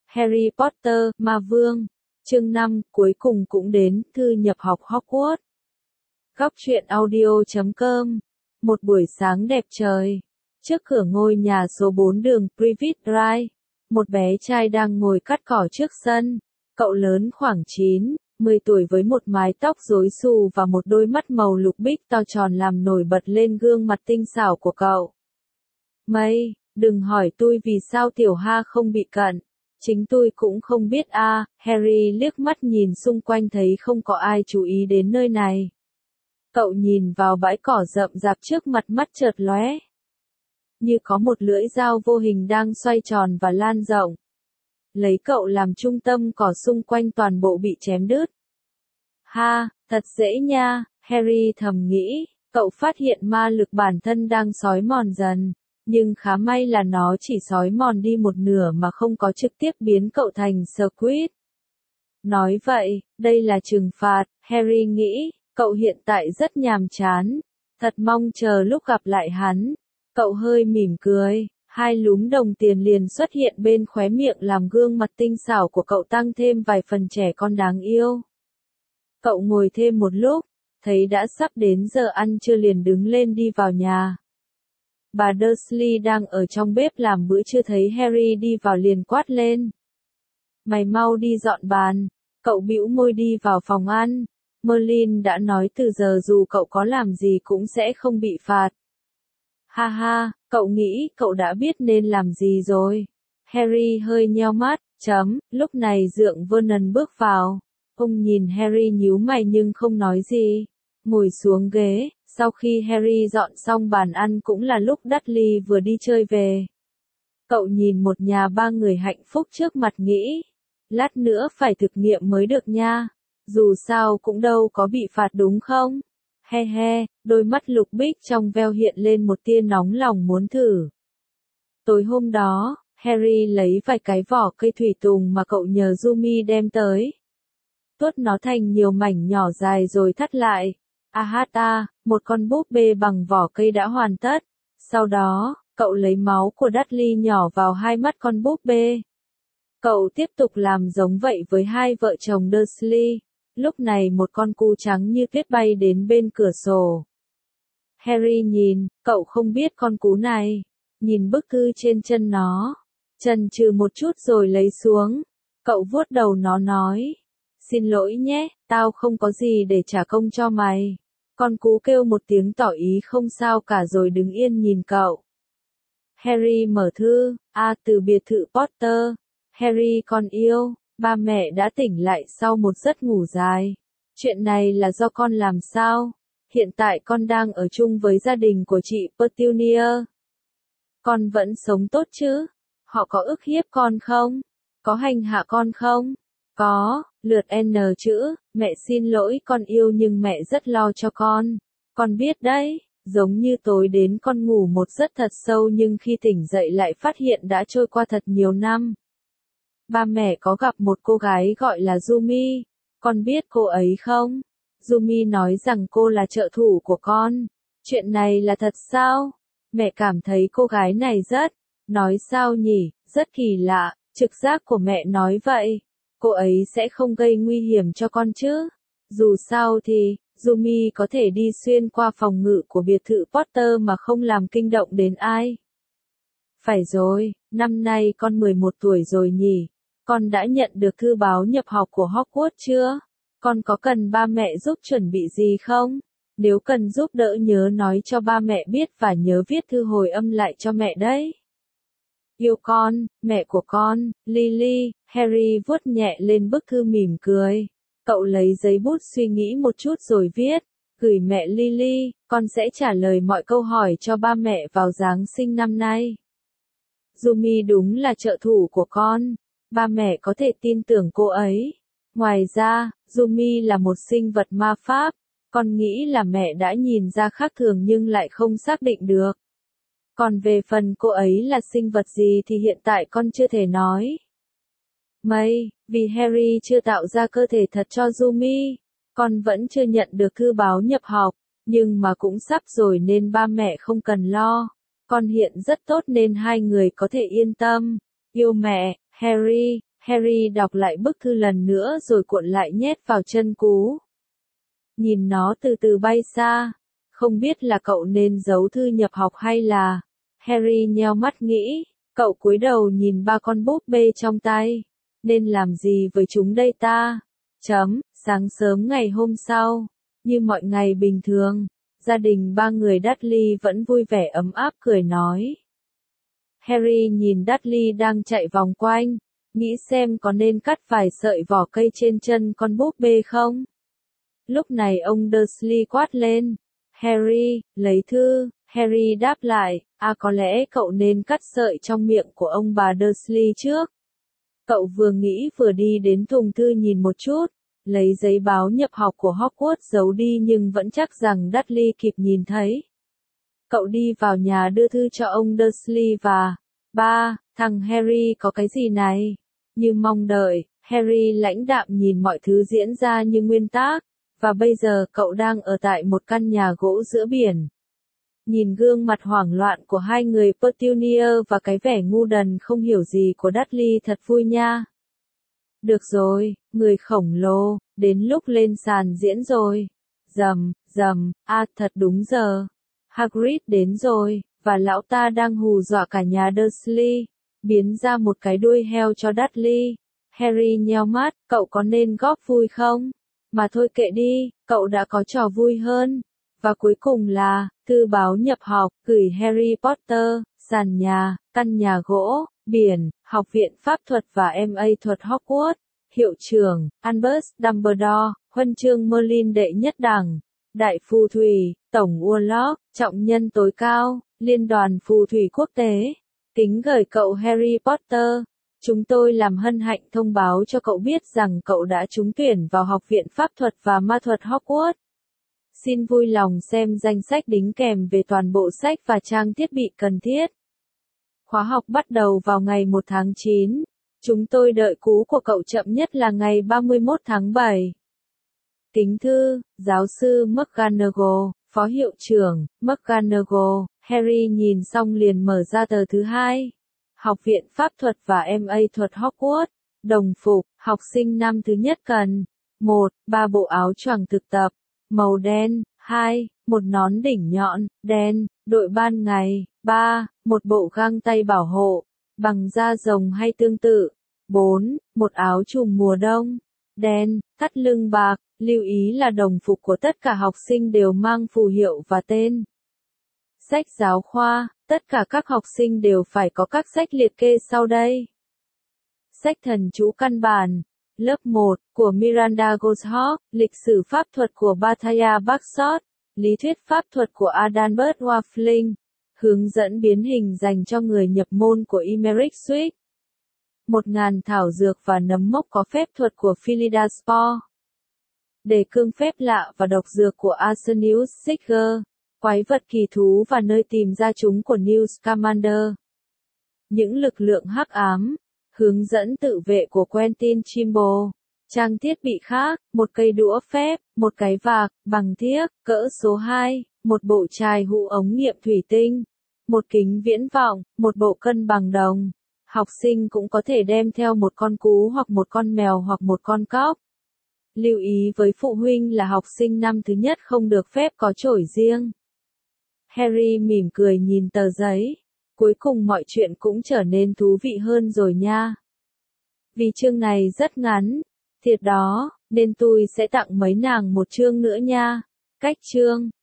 Harry Potter, Ma Vương. Chương 5, cuối cùng cũng đến, thư nhập học Hogwarts. Góc truyện audio.com. Một buổi sáng đẹp trời. Trước cửa ngôi nhà số 4 đường Privet Drive, một bé trai đang ngồi cắt cỏ trước sân. Cậu lớn khoảng 9, 10 tuổi với một mái tóc rối xù và một đôi mắt màu lục bích to tròn làm nổi bật lên gương mặt tinh xảo của cậu. Mây, đừng hỏi tôi vì sao tiểu Ha không bị cận. Chính tôi cũng không biết a. Harry liếc mắt nhìn xung quanh thấy không có ai chú ý đến nơi này. Cậu nhìn vào bãi cỏ rậm rạp trước mặt mắt chợt lóe. Như có một lưỡi dao vô hình đang xoay tròn và lan rộng. Lấy cậu làm trung tâm cỏ xung quanh toàn bộ bị chém đứt. Ha, thật dễ nha, Harry thầm nghĩ, cậu phát hiện ma lực bản thân đang xói mòn dần. Nhưng khá may là nó chỉ xói mòn đi một nửa mà không có trực tiếp biến cậu thành Squid. Nói vậy, đây là trừng phạt, Harry nghĩ, cậu hiện tại rất nhàm chán. Thật mong chờ lúc gặp lại hắn. Cậu hơi mỉm cười, hai lúm đồng tiền liền xuất hiện bên khóe miệng làm gương mặt tinh xảo của cậu tăng thêm vài phần trẻ con đáng yêu. Cậu ngồi thêm một lúc, thấy đã sắp đến giờ ăn trưa liền đứng lên đi vào nhà. Bà Dursley đang ở trong bếp làm bữa trưa thấy Harry đi vào liền quát lên. Mày mau đi dọn bàn. Cậu bĩu môi đi vào phòng ăn. Merlin đã nói từ giờ dù cậu có làm gì cũng sẽ không bị phạt. Ha ha, cậu nghĩ cậu đã biết nên làm gì rồi. Harry hơi nheo mắt, lúc này dượng Vernon bước vào. Ông nhìn Harry nhíu mày nhưng không nói gì. Ngồi xuống ghế. Sau khi Harry dọn xong bàn ăn cũng là lúc Dudley vừa đi chơi về. Cậu nhìn một nhà ba người hạnh phúc trước mặt nghĩ. Lát nữa phải thực nghiệm mới được nha. Dù sao cũng đâu có bị phạt đúng không? He he, đôi mắt lục bích trong veo hiện lên một tia nóng lòng muốn thử. Tối hôm đó, Harry lấy vài cái vỏ cây thủy tùng mà cậu nhờ Yumi đem tới. Tuốt nó thành nhiều mảnh nhỏ dài rồi thắt lại. Ahata, một con búp bê bằng vỏ cây đã hoàn tất. Sau đó, cậu lấy máu của Dudley nhỏ vào hai mắt con búp bê. Cậu tiếp tục làm giống vậy với hai vợ chồng Dursley. Lúc này một con cu trắng như tuyết bay đến bên cửa sổ. Harry nhìn, cậu không biết con cú này. Nhìn bức thư trên chân nó. Chần chừ một chút rồi lấy xuống. Cậu vuốt đầu nó nói. Xin lỗi nhé, tao không có gì để trả công cho mày. Con cú kêu một tiếng tỏ ý không sao cả rồi đứng yên nhìn cậu. Harry mở thư, từ biệt thự Potter. Harry con yêu, ba mẹ đã tỉnh lại sau một giấc ngủ dài. Chuyện này là do con làm sao? Hiện tại con đang ở chung với gia đình của chị Petunia. Con vẫn sống tốt chứ? Họ có ức hiếp con không? Có hành hạ con không? Có, lượt N chữ, mẹ xin lỗi con yêu nhưng mẹ rất lo cho con. Con biết đấy, giống như tối đến con ngủ một giấc thật sâu nhưng khi tỉnh dậy lại phát hiện đã trôi qua thật nhiều năm. Ba mẹ có gặp một cô gái gọi là Yumi, con biết cô ấy không? Yumi nói rằng cô là trợ thủ của con. Chuyện này là thật sao? Mẹ cảm thấy cô gái này nói sao nhỉ, rất kỳ lạ, trực giác của mẹ nói vậy. Cô ấy sẽ không gây nguy hiểm cho con chứ? Dù sao thì, Yumi có thể đi xuyên qua phòng ngự của biệt thự Potter mà không làm kinh động đến ai. Phải rồi, năm nay con 11 tuổi rồi nhỉ? Con đã nhận được thư báo nhập học của Hogwarts chưa? Con có cần ba mẹ giúp chuẩn bị gì không? Nếu cần giúp đỡ nhớ nói cho ba mẹ biết và nhớ viết thư hồi âm lại cho mẹ đấy. Yêu con, mẹ của con, Lily. Harry vuốt nhẹ lên bức thư mỉm cười. Cậu lấy giấy bút suy nghĩ một chút rồi viết. Gửi mẹ Lily, con sẽ trả lời mọi câu hỏi cho ba mẹ vào Giáng sinh năm nay. Yumi đúng là trợ thủ của con. Ba mẹ có thể tin tưởng cô ấy. Ngoài ra, Yumi là một sinh vật ma pháp. Con nghĩ là mẹ đã nhìn ra khác thường nhưng lại không xác định được. Còn về phần cô ấy là sinh vật gì thì hiện tại con chưa thể nói. Vì Harry chưa tạo ra cơ thể thật cho Yumi, con vẫn chưa nhận được thư báo nhập học, nhưng mà cũng sắp rồi nên ba mẹ không cần lo. Con hiện rất tốt nên hai người có thể yên tâm. Yêu mẹ, Harry. Harry đọc lại bức thư lần nữa rồi cuộn lại nhét vào chân cú. Nhìn nó từ từ bay xa. Không biết là cậu nên giấu thư nhập học hay là... Harry nheo mắt nghĩ. Cậu cúi đầu nhìn ba con búp bê trong tay. Nên làm gì với chúng đây ta? Sáng sớm ngày hôm sau. Như mọi ngày bình thường. Gia đình ba người Dudley vẫn vui vẻ ấm áp cười nói. Harry nhìn Dudley đang chạy vòng quanh. Nghĩ xem có nên cắt vài sợi vỏ cây trên chân con búp bê không? Lúc này ông Dursley quát lên. Harry, lấy thư. Harry đáp lại, có lẽ cậu nên cắt sợi trong miệng của ông bà Dursley trước. Cậu vừa nghĩ vừa đi đến thùng thư nhìn một chút, lấy giấy báo nhập học của Hogwarts giấu đi nhưng vẫn chắc rằng Dudley kịp nhìn thấy. Cậu đi vào nhà đưa thư cho ông Dursley và, ba, thằng Harry có cái gì này? Như mong đợi, Harry lãnh đạm nhìn mọi thứ diễn ra như nguyên tắc, và bây giờ cậu đang ở tại một căn nhà gỗ giữa biển. Nhìn gương mặt hoảng loạn của hai người Petunia và cái vẻ ngu đần không hiểu gì của Dudley thật vui nha. Được rồi, người khổng lồ, đến lúc lên sàn diễn rồi. Rầm, thật đúng giờ. Hagrid đến rồi, và lão ta đang hù dọa cả nhà Dursley, biến ra một cái đuôi heo cho Dudley. Harry nheo mắt, cậu có nên góp vui không? Mà thôi kệ đi, cậu đã có trò vui hơn. Và cuối cùng là, thư báo nhập học, gửi Harry Potter, sàn nhà, căn nhà gỗ, biển, học viện pháp thuật và MA thuật Hogwarts, hiệu trưởng, Albus Dumbledore, huân chương Merlin đệ nhất đẳng, đại phù thủy, tổng Urlock, trọng nhân tối cao, liên đoàn phù thủy quốc tế. Kính gửi cậu Harry Potter. Chúng tôi làm hân hạnh thông báo cho cậu biết rằng cậu đã trúng tuyển vào học viện pháp thuật và ma thuật Hogwarts. Xin vui lòng xem danh sách đính kèm về toàn bộ sách và trang thiết bị cần thiết. Khóa học bắt đầu vào ngày 1 tháng 9. Chúng tôi đợi cú của cậu chậm nhất là ngày 31 tháng 7. Kính thư, giáo sư McGonagall, phó hiệu trưởng, McGonagall. Harry nhìn xong liền mở ra tờ thứ hai. Học viện pháp thuật và MA thuật Hogwarts. Đồng phục, học sinh năm thứ nhất cần. 1. 3 bộ áo choàng thực tập. Màu đen. 2. Một nón đỉnh nhọn, đen, đội ban ngày. 3. Một bộ găng tay bảo hộ, bằng da rồng hay tương tự. 4. Một áo trùm mùa đông, đen, thắt lưng bạc. Lưu ý là đồng phục của tất cả học sinh đều mang phù hiệu và tên. Sách giáo khoa, tất cả các học sinh đều phải có các sách liệt kê sau đây. Sách thần chú căn bản. Lớp 1, của Miranda Goshawk, lịch sử pháp thuật của Bathaya Bagshot, lý thuyết pháp thuật của Adalbert Waffling, hướng dẫn biến hình dành cho người nhập môn của Emeric Swift. 1000 thảo dược và nấm mốc có phép thuật của Philida Spore. Đề cương phép lạ và độc dược của Arsenius Seeger, quái vật kỳ thú và nơi tìm ra chúng của Newt Scamander. Những lực lượng hắc ám. Hướng dẫn tự vệ của Quentin Trimble. Trang thiết bị khác, một cây đũa phép, một cái vạc, bằng thiếc, cỡ số 2, một bộ chai hũ ống nghiệm thủy tinh, một kính viễn vọng, một bộ cân bằng đồng. Học sinh cũng có thể đem theo một con cú hoặc một con mèo hoặc một con cóc. Lưu ý với phụ huynh là học sinh năm thứ nhất không được phép có chổi riêng. Harry mỉm cười nhìn tờ giấy. Cuối cùng mọi chuyện cũng trở nên thú vị hơn rồi nha. Vì chương này rất ngắn, thiệt đó, nên tôi sẽ tặng mấy nàng một chương nữa nha. Cách chương